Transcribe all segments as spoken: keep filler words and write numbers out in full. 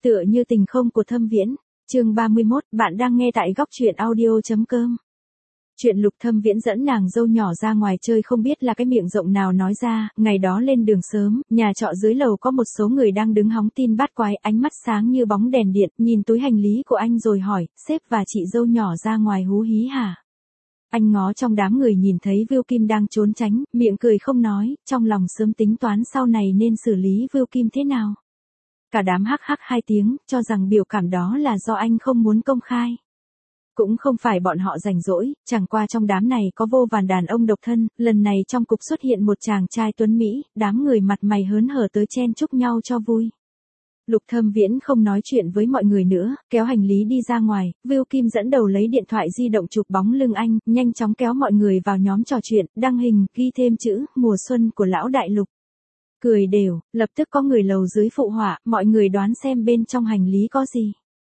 Tựa như tình không của Thâm Viễn. Chương ba mươi mốt, bạn đang nghe tại góc truyện audio chấm com. Chuyện Lục Thâm Viễn dẫn nàng dâu nhỏ ra ngoài chơi không biết là cái miệng rộng nào nói ra, ngày đó lên đường sớm, nhà trọ dưới lầu có một số người đang đứng hóng tin bát quái, ánh mắt sáng như bóng đèn điện, nhìn túi hành lý của anh rồi hỏi, sếp và chị dâu nhỏ ra ngoài hú hí hả? Anh ngó trong đám người nhìn thấy Viu Kim đang trốn tránh, miệng cười không nói, trong lòng sớm tính toán sau này nên xử lý Viu Kim thế nào. Cả đám hắc hắc hai tiếng, cho rằng biểu cảm đó là do anh không muốn công khai. Cũng không phải bọn họ rảnh rỗi, chẳng qua trong đám này có vô vàn đàn ông độc thân, lần này trong cục xuất hiện một chàng trai tuấn Mỹ, đám người mặt mày hớn hở tới chen chúc nhau cho vui. Lục Thâm Viễn không nói chuyện với mọi người nữa, kéo hành lý đi ra ngoài, Viu Kim dẫn đầu lấy điện thoại di động chụp bóng lưng anh, nhanh chóng kéo mọi người vào nhóm trò chuyện, đăng hình, ghi thêm chữ, mùa xuân của lão đại Lục. Cười đều, lập tức có người lầu dưới phụ họa, mọi người đoán xem bên trong hành lý có gì.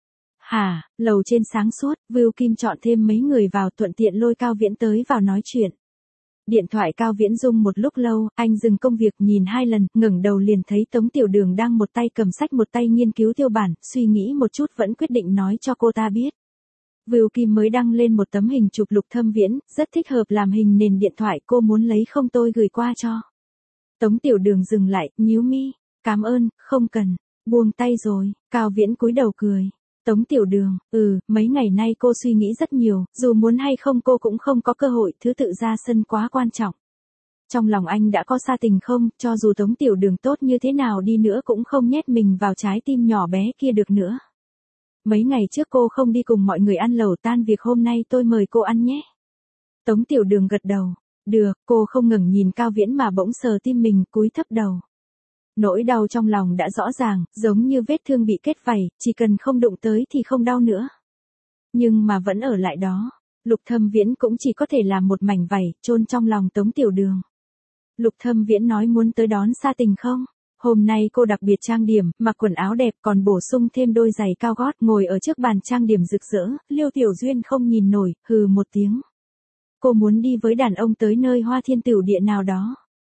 Hả, lầu trên sáng suốt, Viu Kim chọn thêm mấy người vào thuận tiện lôi Cao Viễn tới vào nói chuyện. Điện thoại Cao Viễn rung một lúc lâu, anh dừng công việc nhìn hai lần, ngẩng đầu liền thấy Tống Tiểu Đường đang một tay cầm sách một tay nghiên cứu tiêu bản, suy nghĩ một chút vẫn quyết định nói cho cô ta biết. Viu Kim mới đăng lên một tấm hình chụp Lục Thâm Viễn, rất thích hợp làm hình nền điện thoại, cô muốn lấy không tôi gửi qua cho. Tống Tiểu Đường dừng lại, nhíu mi, cảm ơn, không cần, buông tay rồi, Cao Viễn cúi đầu cười. Tống Tiểu Đường, ừ, mấy ngày nay cô suy nghĩ rất nhiều, dù muốn hay không cô cũng không có cơ hội, thứ tự ra sân quá quan trọng. Trong lòng anh đã có Sa Tình không, cho dù Tống Tiểu Đường tốt như thế nào đi nữa cũng không nhét mình vào trái tim nhỏ bé kia được nữa. Mấy ngày trước cô không đi cùng mọi người ăn lẩu, tan việc hôm nay tôi mời cô ăn nhé. Tống Tiểu Đường gật đầu, được, cô không ngẩng nhìn Cao Viễn mà bỗng sờ tim mình, cúi thấp đầu. Nỗi đau trong lòng đã rõ ràng, giống như vết thương bị kết vảy, chỉ cần không đụng tới thì không đau nữa. Nhưng mà vẫn ở lại đó, Lục Thâm Viễn cũng chỉ có thể làm một mảnh vảy, chôn trong lòng Tống Tiểu Đường. Lục Thâm Viễn nói muốn tới đón Sa Tình không? Hôm nay cô đặc biệt trang điểm, mặc quần áo đẹp còn bổ sung thêm đôi giày cao gót, ngồi ở trước bàn trang điểm rực rỡ, Liêu Tiểu Duyên không nhìn nổi, hừ một tiếng. Cô muốn đi với đàn ông tới nơi Hoa Thiên Tửu Địa nào đó.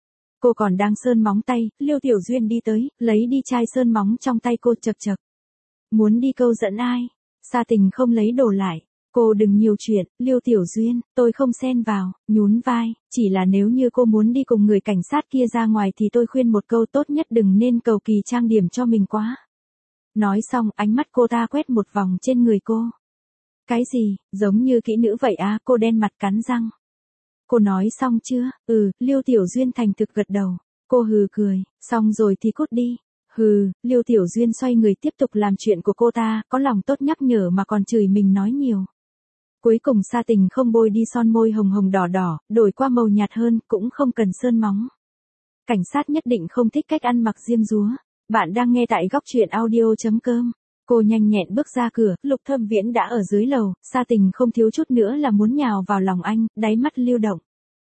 Cô còn đang sơn móng tay, Liêu Tiểu Duyên đi tới, lấy đi chai sơn móng trong tay cô chật chật. Muốn đi câu dẫn ai? Sa Tình không lấy đồ lại. Cô đừng nhiều chuyện, Liêu Tiểu Duyên, tôi không xen vào, nhún vai, chỉ là nếu như cô muốn đi cùng người cảnh sát kia ra ngoài thì tôi khuyên một câu tốt nhất đừng nên cầu kỳ trang điểm cho mình quá. Nói xong ánh mắt cô ta quét một vòng trên người cô. Cái gì, giống như kỹ nữ vậy à, cô đen mặt cắn răng. Cô nói xong chưa? Ừ, Liêu Tiểu Duyên thành thực gật đầu. Cô hừ cười, xong rồi thì cút đi. Hừ, Liêu Tiểu Duyên xoay người tiếp tục làm chuyện của cô ta, có lòng tốt nhắc nhở mà còn chửi mình nói nhiều. Cuối cùng Sa Tình không bôi đi son môi hồng hồng đỏ đỏ, đổi qua màu nhạt hơn, cũng không cần sơn móng. Cảnh sát nhất định không thích cách ăn mặc diêm dúa. Bạn đang nghe tại góc truyện audio chấm com. Cô nhanh nhẹn bước ra cửa, Lục Thâm Viễn đã ở dưới lầu, Sa Tình không thiếu chút nữa là muốn nhào vào lòng anh, đáy mắt lưu động.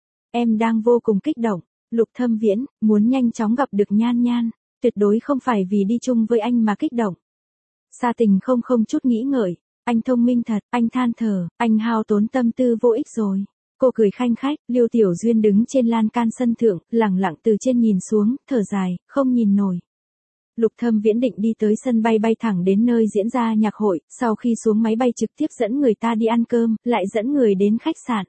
Em đang vô cùng kích động, Lục Thâm Viễn, muốn nhanh chóng gặp được Nhan Nhan, tuyệt đối không phải vì đi chung với anh mà kích động. Sa Tình không không chút nghĩ ngợi, anh thông minh thật, anh than thở, anh hao tốn tâm tư vô ích rồi. Cô cười khanh khách, Liêu Tiểu Duyên đứng trên lan can sân thượng, lẳng lặng từ trên nhìn xuống, thở dài, không nhìn nổi. Lục Thâm Viễn định đi tới sân bay bay thẳng đến nơi diễn ra nhạc hội, sau khi xuống máy bay trực tiếp dẫn người ta đi ăn cơm, lại dẫn người đến khách sạn.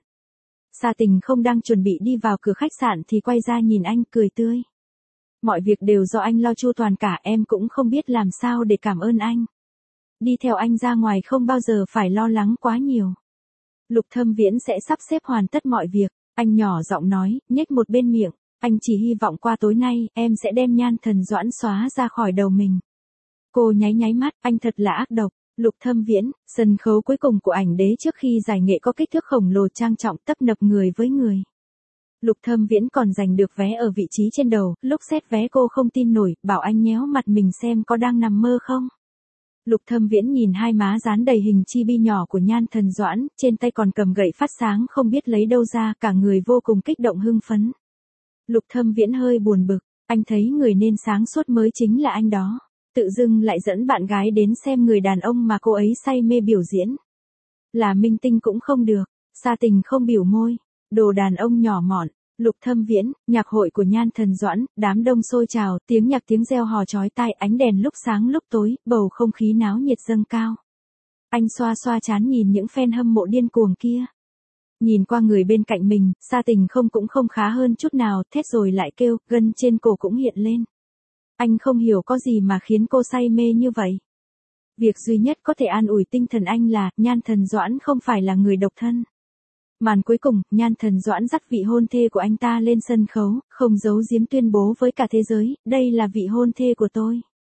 Sa Tình không đang chuẩn bị đi vào cửa khách sạn thì quay ra nhìn anh cười tươi. Mọi việc đều do anh lo chu toàn cả, em cũng không biết làm sao để cảm ơn anh. Đi theo anh ra ngoài không bao giờ phải lo lắng quá nhiều. Lục Thâm Viễn sẽ sắp xếp hoàn tất mọi việc, anh nhỏ giọng nói, nhếch một bên miệng. Anh chỉ hy vọng qua tối nay, em sẽ đem Nhan Thần Doãn xóa ra khỏi đầu mình. Cô nháy nháy mắt, anh thật là ác độc. Lục Thâm Viễn, sân khấu cuối cùng của ảnh đế trước khi giải nghệ có kích thước khổng lồ trang trọng tấp nập người với người. Lục Thâm Viễn còn giành được vé ở vị trí trên đầu, lúc xét vé cô không tin nổi, bảo anh nhéo mặt mình xem có đang nằm mơ không. Lục Thâm Viễn nhìn hai má dán đầy hình chibi nhỏ của Nhan Thần Doãn, trên tay còn cầm gậy phát sáng không biết lấy đâu ra, cả người vô cùng kích động hưng phấn. Lục Thâm Viễn hơi buồn bực, anh thấy người nên sáng suốt mới chính là anh đó. Tự dưng lại dẫn bạn gái đến xem người đàn ông mà cô ấy say mê biểu diễn. Là minh tinh cũng không được, Sa Tình không biểu môi, đồ đàn ông nhỏ mọn. Lục Thâm Viễn, nhạc hội của Nhan Thần Doãn, đám đông sôi trào, tiếng nhạc tiếng reo hò chói tai, ánh đèn lúc sáng lúc tối, bầu không khí náo nhiệt dâng cao. Anh xoa xoa trán nhìn những fan hâm mộ điên cuồng kia. Nhìn qua người bên cạnh mình, Sa Tình không cũng không khá hơn chút nào, thét rồi lại kêu, gân trên cổ cũng hiện lên. Anh không hiểu có gì mà khiến cô say mê như vậy. Việc duy nhất có thể an ủi tinh thần anh là, Nhan Thần Doãn không phải là người độc thân. Màn cuối cùng, Nhan Thần Doãn dắt vị hôn thê của anh ta lên sân khấu, không giấu giếm tuyên bố với cả thế giới, đây là vị hôn thê của tôi.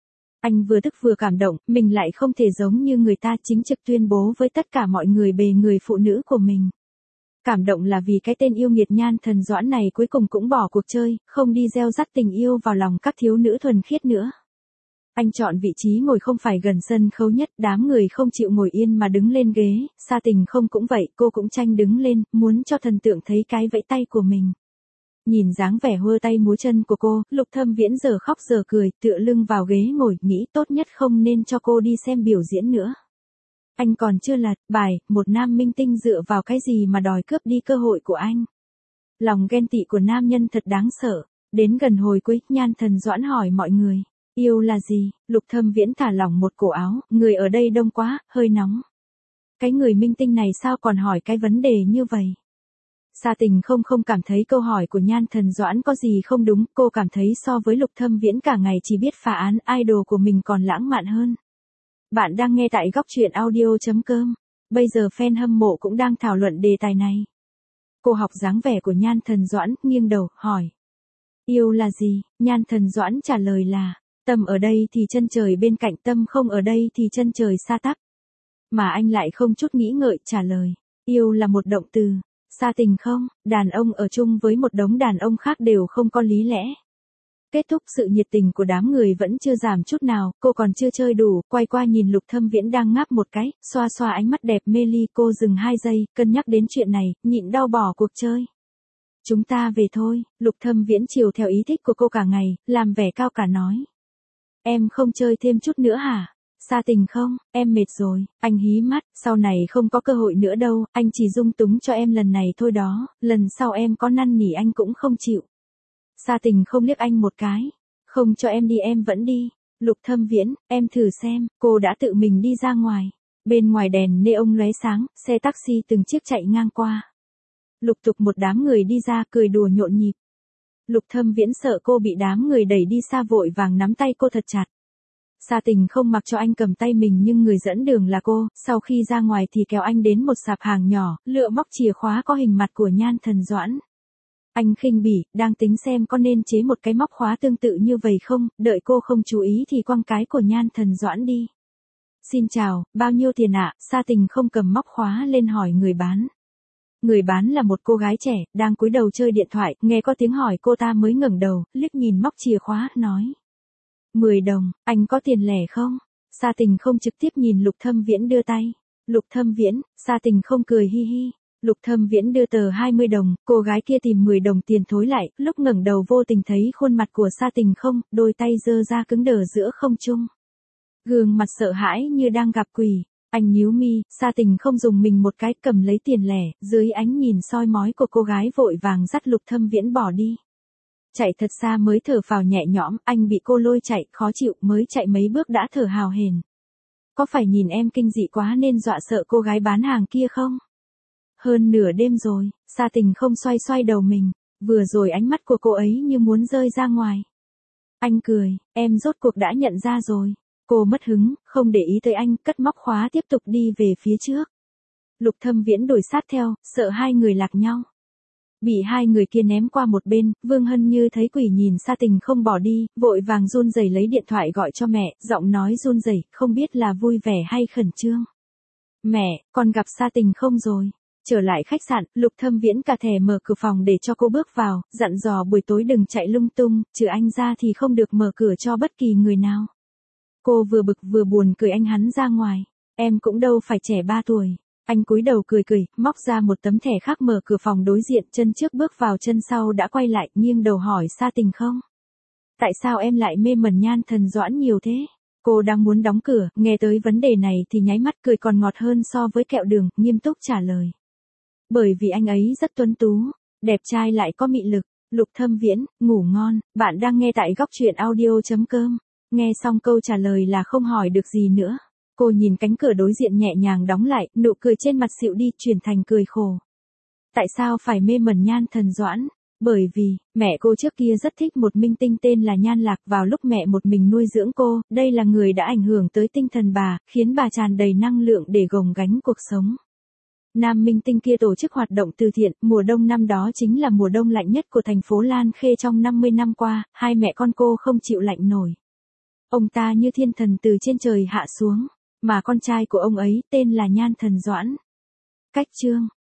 Anh vừa tức vừa cảm động, mình lại không thể giống như người ta chính trực tuyên bố với tất cả mọi người bề người phụ nữ của mình. Cảm động là vì cái tên yêu nghiệt Nhan Thần Doãn này cuối cùng cũng bỏ cuộc chơi, không đi gieo rắc tình yêu vào lòng các thiếu nữ thuần khiết nữa. Anh chọn vị trí ngồi không phải gần sân khấu nhất, đám người không chịu ngồi yên mà đứng lên ghế, Sa Tình không cũng vậy, cô cũng tranh đứng lên, muốn cho thần tượng thấy cái vẫy tay của mình. Nhìn dáng vẻ hơ tay múa chân của cô, Lục Thâm Viễn giờ khóc giờ cười, tựa lưng vào ghế ngồi, nghĩ tốt nhất không nên cho cô đi xem biểu diễn nữa. Anh còn chưa lật bài, một nam minh tinh dựa vào cái gì mà đòi cướp đi cơ hội của anh. Lòng ghen tị của nam nhân thật đáng sợ. Đến gần hồi cuối, Nhan Thần Doãn hỏi mọi người, yêu là gì? Lục Thâm Viễn thả lỏng một cổ áo, người ở đây đông quá, hơi nóng. Cái người minh tinh này sao còn hỏi cái vấn đề như vậy? Sa Tình không không cảm thấy câu hỏi của Nhan Thần Doãn có gì không đúng, cô cảm thấy so với Lục Thâm Viễn cả ngày chỉ biết phá án, idol của mình còn lãng mạn hơn. Bạn đang nghe tại góc truyện audio chấm com. Bây giờ fan hâm mộ cũng đang thảo luận đề tài này. Cô học dáng vẻ của Nhan Thần Doãn, nghiêng đầu, hỏi. Yêu là gì? Nhan Thần Doãn trả lời là, tâm ở đây thì chân trời bên cạnh, tâm không ở đây thì chân trời xa tắp. Mà anh lại không chút nghĩ ngợi trả lời, yêu là một động từ. Sa Tình không, đàn ông ở chung với một đống đàn ông khác đều không có lý lẽ. Kết thúc sự nhiệt tình của đám người vẫn chưa giảm chút nào, cô còn chưa chơi đủ, quay qua nhìn Lục Thâm Viễn đang ngáp một cái, xoa xoa ánh mắt đẹp mê ly, cô dừng hai giây, cân nhắc đến chuyện này, nhịn đau bỏ cuộc chơi. Chúng ta về thôi, Lục Thâm Viễn chiều theo ý thích của cô cả ngày, làm vẻ cao cả nói. Em không chơi thêm chút nữa hả? Sa Tình không, em mệt rồi, anh hí mắt, sau này không có cơ hội nữa đâu, anh chỉ dung túng cho em lần này thôi đó, lần sau em có năn nỉ anh cũng không chịu. Sa Tình không liếc anh một cái, không cho em đi em vẫn đi. Lục Thâm Viễn, em thử xem, cô đã tự mình đi ra ngoài. Bên ngoài đèn neon lóe sáng, xe taxi từng chiếc chạy ngang qua. Lục tục một đám người đi ra cười đùa nhộn nhịp. Lục Thâm Viễn sợ cô bị đám người đẩy đi xa vội vàng nắm tay cô thật chặt. Sa Tình không mặc cho anh cầm tay mình nhưng người dẫn đường là cô, sau khi ra ngoài thì kéo anh đến một sạp hàng nhỏ, lựa móc chìa khóa có hình mặt của Nhan Thần Doãn. Anh khinh bỉ, đang tính xem có nên chế một cái móc khóa tương tự như vậy không, đợi cô không chú ý thì quăng cái của Nhan Thần Doãn đi. Xin chào, bao nhiêu tiền ạ? Sa Tình không cầm móc khóa lên hỏi người bán. Người bán là một cô gái trẻ, đang cúi đầu chơi điện thoại, nghe có tiếng hỏi cô ta mới ngẩng đầu, liếc nhìn móc chìa khóa, nói. mười đồng, anh có tiền lẻ không? Sa Tình không trực tiếp nhìn Lục Thâm Viễn đưa tay. Lục Thâm Viễn, Sa Tình không cười hi hi. Lục Thâm Viễn đưa tờ hai mươi đồng, cô gái kia tìm mười đồng tiền thối lại, lúc ngẩng đầu vô tình thấy khuôn mặt của Sa Tình không, đôi tay giơ ra cứng đờ giữa không trung. Gương mặt sợ hãi như đang gặp quỷ, anh nhíu mi, Sa Tình không dùng mình một cái cầm lấy tiền lẻ, dưới ánh nhìn soi mói của cô gái vội vàng dắt Lục Thâm Viễn bỏ đi. Chạy thật xa mới thở phào nhẹ nhõm, anh bị cô lôi chạy, khó chịu, mới chạy mấy bước đã thở hào hển. Có phải nhìn em kinh dị quá nên dọa sợ cô gái bán hàng kia không? Hơn nửa đêm rồi, Sa Tình không xoay xoay đầu mình, vừa rồi ánh mắt của cô ấy như muốn rơi ra ngoài. Anh cười, em rốt cuộc đã nhận ra rồi. Cô mất hứng, không để ý tới anh, cất móc khóa tiếp tục đi về phía trước. Lục Thâm Viễn đuổi sát theo, sợ hai người lạc nhau. Bị hai người kia ném qua một bên, Vương Hân như thấy quỷ nhìn Sa Tình không bỏ đi, vội vàng run rẩy lấy điện thoại gọi cho mẹ, giọng nói run rẩy, không biết là vui vẻ hay khẩn trương. Mẹ, con gặp Sa Tình không rồi? Trở lại khách sạn, Lục Thâm Viễn cả thẻ mở cửa phòng để cho cô bước vào, dặn dò buổi tối đừng chạy lung tung, trừ anh ra thì không được mở cửa cho bất kỳ người nào. Cô vừa bực vừa buồn cười anh hắn ra ngoài. Em cũng đâu phải trẻ ba tuổi. Anh cúi đầu cười cười, móc ra một tấm thẻ khác mở cửa phòng đối diện, chân trước bước vào chân sau đã quay lại, nghiêng đầu hỏi Sa Tình không? Tại sao em lại mê mẩn Nhan Thần Doãn nhiều thế? Cô đang muốn đóng cửa, nghe tới vấn đề này thì nháy mắt cười còn ngọt hơn so với kẹo đường, nghiêm túc trả lời. Bởi vì anh ấy rất tuấn tú. đẹp trai lại có mị lực. Lục Thâm Viễn, ngủ ngon, bạn đang nghe tại góc chuyện audio.com. Nghe xong câu trả lời là không hỏi được gì nữa. Cô nhìn cánh cửa đối diện nhẹ nhàng đóng lại, nụ cười trên mặt xịu đi, chuyển thành cười khổ. Tại sao phải mê mẩn Nhan Thần Doãn? Bởi vì, mẹ cô trước kia rất thích một minh tinh tên là Nhan Lạc, vào lúc mẹ một mình nuôi dưỡng cô, đây là người đã ảnh hưởng tới tinh thần bà, khiến bà tràn đầy năng lượng để gồng gánh cuộc sống. Nam minh tinh kia tổ chức hoạt động từ thiện, mùa đông năm đó chính là mùa đông lạnh nhất của thành phố Lan Khê trong năm mươi năm qua, hai mẹ con cô không chịu lạnh nổi. Ông ta như thiên thần từ trên trời hạ xuống, mà con trai của ông ấy tên là Nhan Thần Doãn. Cách chương